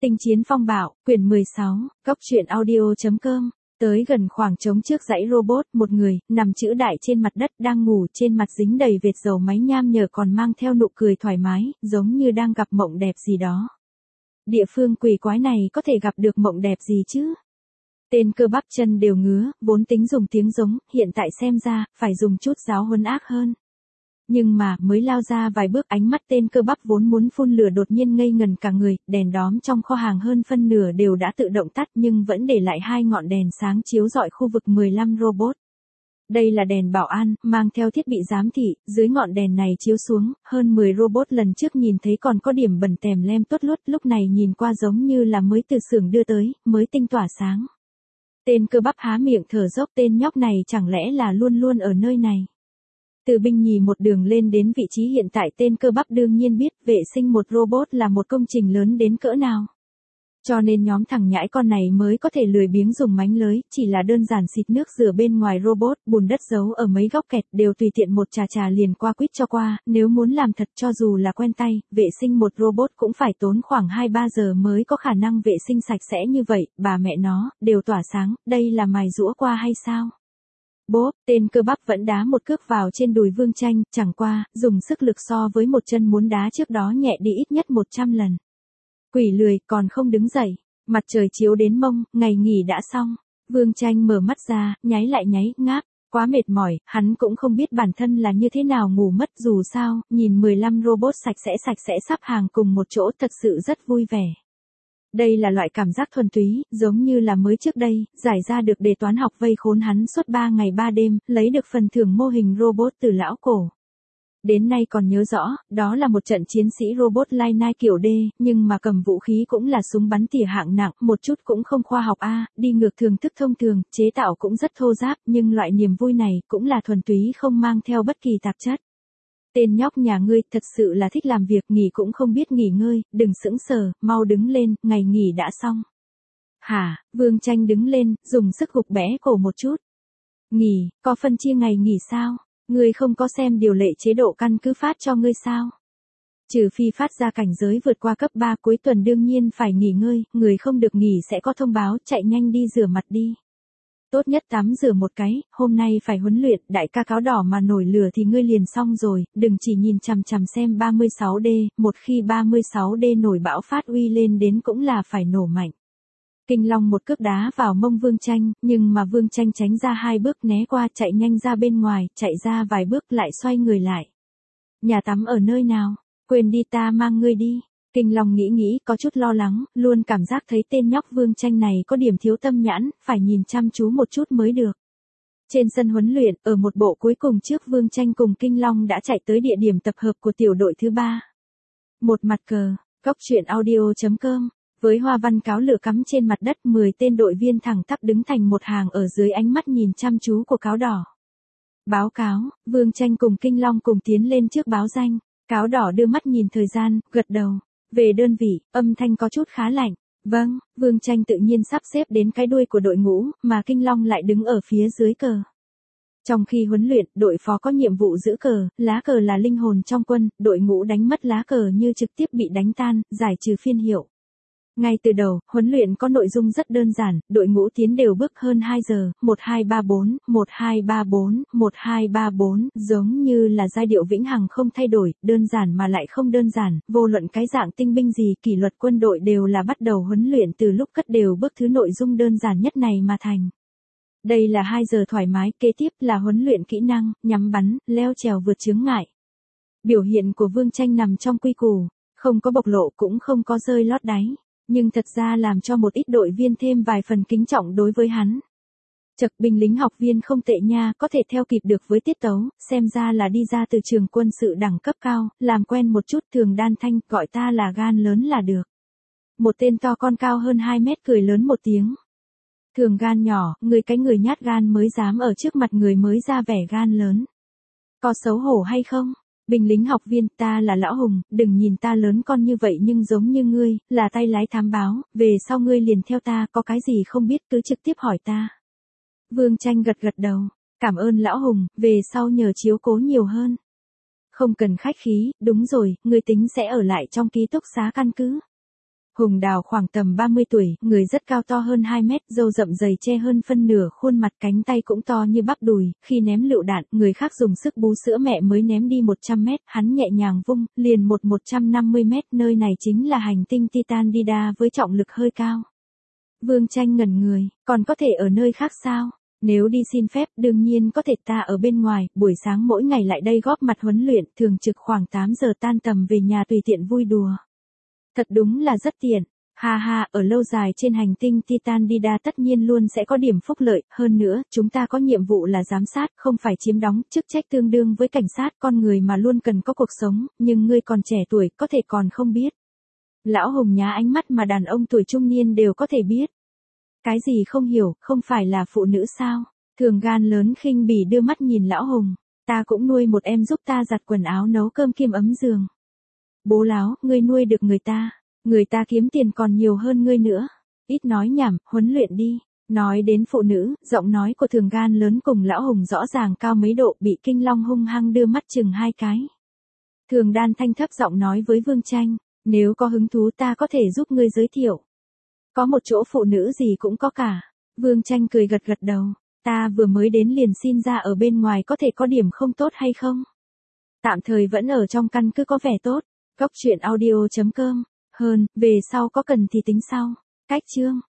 Tinh chiến phong bạo, quyển 16, góc truyện audio.com. Tới gần khoảng trống trước dãy robot, một người, nằm chữ đại trên mặt đất đang ngủ, trên mặt dính đầy vệt dầu máy nham nhở còn mang theo nụ cười thoải mái, giống như đang gặp mộng đẹp gì đó. Địa phương quỷ quái này có thể gặp được mộng đẹp gì chứ? Tên cơ bắp chân đều ngứa, vốn tính dùng tiếng giống, hiện tại xem ra, phải dùng chút giáo huấn ác hơn. Nhưng mà, mới lao ra vài bước ánh mắt tên cơ bắp vốn muốn phun lửa đột nhiên ngây ngần cả người, đèn đóm trong kho hàng hơn phân nửa đều đã tự động tắt nhưng vẫn để lại hai ngọn đèn sáng chiếu rọi khu vực 15 robot. Đây là đèn bảo an, mang theo thiết bị giám thị, dưới ngọn đèn này chiếu xuống, hơn 10 robot lần trước nhìn thấy còn có điểm bẩn tèm lem tốt lốt, lúc này nhìn qua giống như là mới từ xưởng đưa tới, mới tinh tỏa sáng. Tên cơ bắp há miệng thở dốc, tên nhóc này chẳng lẽ là luôn luôn ở nơi này. Từ binh nhì một đường lên đến vị trí hiện tại, tên cơ bắp đương nhiên biết vệ sinh một robot là một công trình lớn đến cỡ nào. Cho nên nhóm thằng nhãi con này mới có thể lười biếng dùng mánh lới, chỉ là đơn giản xịt nước rửa bên ngoài robot, bùn đất giấu ở mấy góc kẹt đều tùy tiện một chà liền qua quýt cho qua, nếu muốn làm thật cho dù là quen tay, vệ sinh một robot cũng phải tốn khoảng 2-3 giờ mới có khả năng vệ sinh sạch sẽ như vậy, bà mẹ nó, đều tỏa sáng, đây là mài giũa qua hay sao? Bốp, tên cơ bắp vẫn đá một cước vào trên đùi Vương Tranh, chẳng qua, dùng sức lực so với một chân muốn đá trước đó nhẹ đi ít nhất 100 lần. Quỷ lười, còn không đứng dậy, mặt trời chiếu đến mông, ngày nghỉ đã xong. Vương Tranh mở mắt ra, nháy lại nháy, ngáp, quá mệt mỏi, hắn cũng không biết bản thân là như thế nào ngủ mất, dù sao, nhìn 15 robot sạch sẽ sắp hàng cùng một chỗ thật sự rất vui vẻ. Đây là loại cảm giác thuần túy, giống như là mới trước đây, giải ra được đề toán học vây khốn hắn suốt 3 ngày 3 đêm, lấy được phần thưởng mô hình robot từ lão cổ. Đến nay còn nhớ rõ, đó là một trận chiến sĩ robot Lai Nai kiểu D, nhưng mà cầm vũ khí cũng là súng bắn tỉa hạng nặng, một chút cũng không khoa học đi ngược thường thức thông thường, chế tạo cũng rất thô ráp, nhưng loại niềm vui này cũng là thuần túy không mang theo bất kỳ tạp chất. Tên nhóc nhà ngươi thật sự là thích làm việc, nghỉ cũng không biết nghỉ ngơi, đừng sững sờ, mau đứng lên, ngày nghỉ đã xong. Hả, Vương Tranh đứng lên, dùng sức gục bẽ cổ một chút. Nghỉ, có phân chia ngày nghỉ sao? Ngươi không có xem điều lệ chế độ căn cứ phát cho ngươi sao? Trừ phi phát ra cảnh giới vượt qua cấp 3 cuối tuần đương nhiên phải nghỉ ngơi, người không được nghỉ sẽ có thông báo, chạy nhanh đi rửa mặt đi. Tốt nhất tắm rửa một cái, hôm nay phải huấn luyện, đại ca cáo đỏ mà nổi lửa thì ngươi liền xong rồi, đừng chỉ nhìn chằm chằm xem 36D, một khi 36D nổi bão phát uy lên đến cũng là phải nổ mạnh. Kinh Long một cước đá vào mông Vương Tranh, nhưng mà Vương Tranh tránh ra 2 bước né qua, chạy nhanh ra bên ngoài, chạy ra vài bước lại xoay người lại. Nhà tắm ở nơi nào? Quên đi, ta mang ngươi đi. Kinh Long nghĩ có chút lo lắng, luôn cảm giác thấy tên nhóc Vương Tranh này có điểm thiếu tâm nhãn, phải nhìn chăm chú một chút mới được. Trên sân huấn luyện, ở một bộ cuối cùng trước Vương Tranh cùng Kinh Long đã chạy tới địa điểm tập hợp của tiểu đội thứ 3. Một mặt cờ, góc truyện audio.com. Với hoa văn cáo lửa cắm trên mặt đất, 10 tên đội viên thẳng tắp đứng thành một hàng ở dưới ánh mắt nhìn chăm chú của cáo đỏ. Báo cáo, Vương Tranh cùng Kinh Long cùng tiến lên trước báo danh. Cáo đỏ đưa mắt nhìn thời gian, gật đầu. Về đơn vị, âm thanh có chút khá lạnh. Vâng, Vương Tranh tự nhiên sắp xếp đến cái đuôi của đội ngũ, mà Kinh Long lại đứng ở phía dưới cờ. Trong khi huấn luyện, đội phó có nhiệm vụ giữ cờ, lá cờ là linh hồn trong quân, đội ngũ đánh mất lá cờ như trực tiếp bị đánh tan, giải trừ phiên hiệu. Ngay từ đầu, huấn luyện có nội dung rất đơn giản, đội ngũ tiến đều bước hơn 2 giờ, 1234, 1234, 1234, giống như là giai điệu vĩnh hằng không thay đổi, đơn giản mà lại không đơn giản, vô luận cái dạng tinh binh gì, kỷ luật quân đội đều là bắt đầu huấn luyện từ lúc cất đều bước thứ nội dung đơn giản nhất này mà thành. Đây là 2 giờ thoải mái, kế tiếp là huấn luyện kỹ năng, nhắm bắn, leo trèo vượt chướng ngại. Biểu hiện của Vương Tranh nằm trong quy củ, không có bộc lộ cũng không có rơi lót đáy. Nhưng thật ra làm cho một ít đội viên thêm vài phần kính trọng đối với hắn. Chật, binh lính học viên không tệ nha, có thể theo kịp được với tiết tấu, xem ra là đi ra từ trường quân sự đẳng cấp cao, làm quen một chút. Thường Đan Thanh, gọi ta là gan lớn là được. Một tên to con cao hơn 2 mét cười lớn một tiếng. Thường Gan nhỏ, cái người nhát gan mới dám ở trước mặt người mới ra vẻ gan lớn. Có xấu hổ hay không? Binh lính học viên, ta là Lão Hùng, đừng nhìn ta lớn con như vậy nhưng giống như ngươi, là tay lái thám báo, về sau ngươi liền theo ta, có cái gì không biết cứ trực tiếp hỏi ta. Vương Tranh gật đầu, cảm ơn Lão Hùng, về sau nhờ chiếu cố nhiều hơn. Không cần khách khí, đúng rồi, ngươi tính sẽ ở lại trong ký túc xá căn cứ. Hùng Đào khoảng tầm 30 tuổi, người rất cao to hơn 2 mét, râu rậm dày che hơn phân nửa khuôn mặt, cánh tay cũng to như bắp đùi, khi ném lựu đạn, người khác dùng sức bú sữa mẹ mới ném đi 100 mét, hắn nhẹ nhàng vung, liền 150 mét, nơi này chính là hành tinh Titan Dida với trọng lực hơi cao. Vương Tranh ngẩn người, còn có thể ở nơi khác sao? Nếu đi xin phép, đương nhiên có thể, ta ở bên ngoài, buổi sáng mỗi ngày lại đây góp mặt huấn luyện, thường trực khoảng 8 giờ tan tầm về nhà tùy tiện vui đùa. Thật đúng là rất tiện. Ha ha, ở lâu dài trên hành tinh Titan Dida tất nhiên luôn sẽ có điểm phúc lợi, hơn nữa, chúng ta có nhiệm vụ là giám sát, không phải chiếm đóng, chức trách tương đương với cảnh sát, con người mà luôn cần có cuộc sống, nhưng ngươi còn trẻ tuổi, có thể còn không biết. Lão Hùng nhá ánh mắt mà đàn ông tuổi trung niên đều có thể biết. Cái gì không hiểu, không phải là phụ nữ sao? Thường gan lớn khinh bỉ đưa mắt nhìn Lão Hùng. Ta cũng nuôi một em giúp ta giặt quần áo nấu cơm kiêm ấm giường. Bố láo, ngươi nuôi được người ta kiếm tiền còn nhiều hơn ngươi nữa. Ít nói nhảm, huấn luyện đi. Nói đến phụ nữ, giọng nói của Thường gan lớn cùng Lão Hùng rõ ràng cao mấy độ, bị Kinh Long hung hăng đưa mắt chừng hai cái. Thường Đan thanh thấp giọng nói với Vương Tranh, nếu có hứng thú ta có thể giúp ngươi giới thiệu. Có một chỗ phụ nữ gì cũng có cả. Vương Tranh cười gật gật đầu. Ta vừa mới đến liền xin ra ở bên ngoài có thể có điểm không tốt hay không? Tạm thời vẫn ở trong căn cứ có vẻ tốt. Góc truyện audio.com. Hơn, về sau có cần thì tính sau. Cách chương.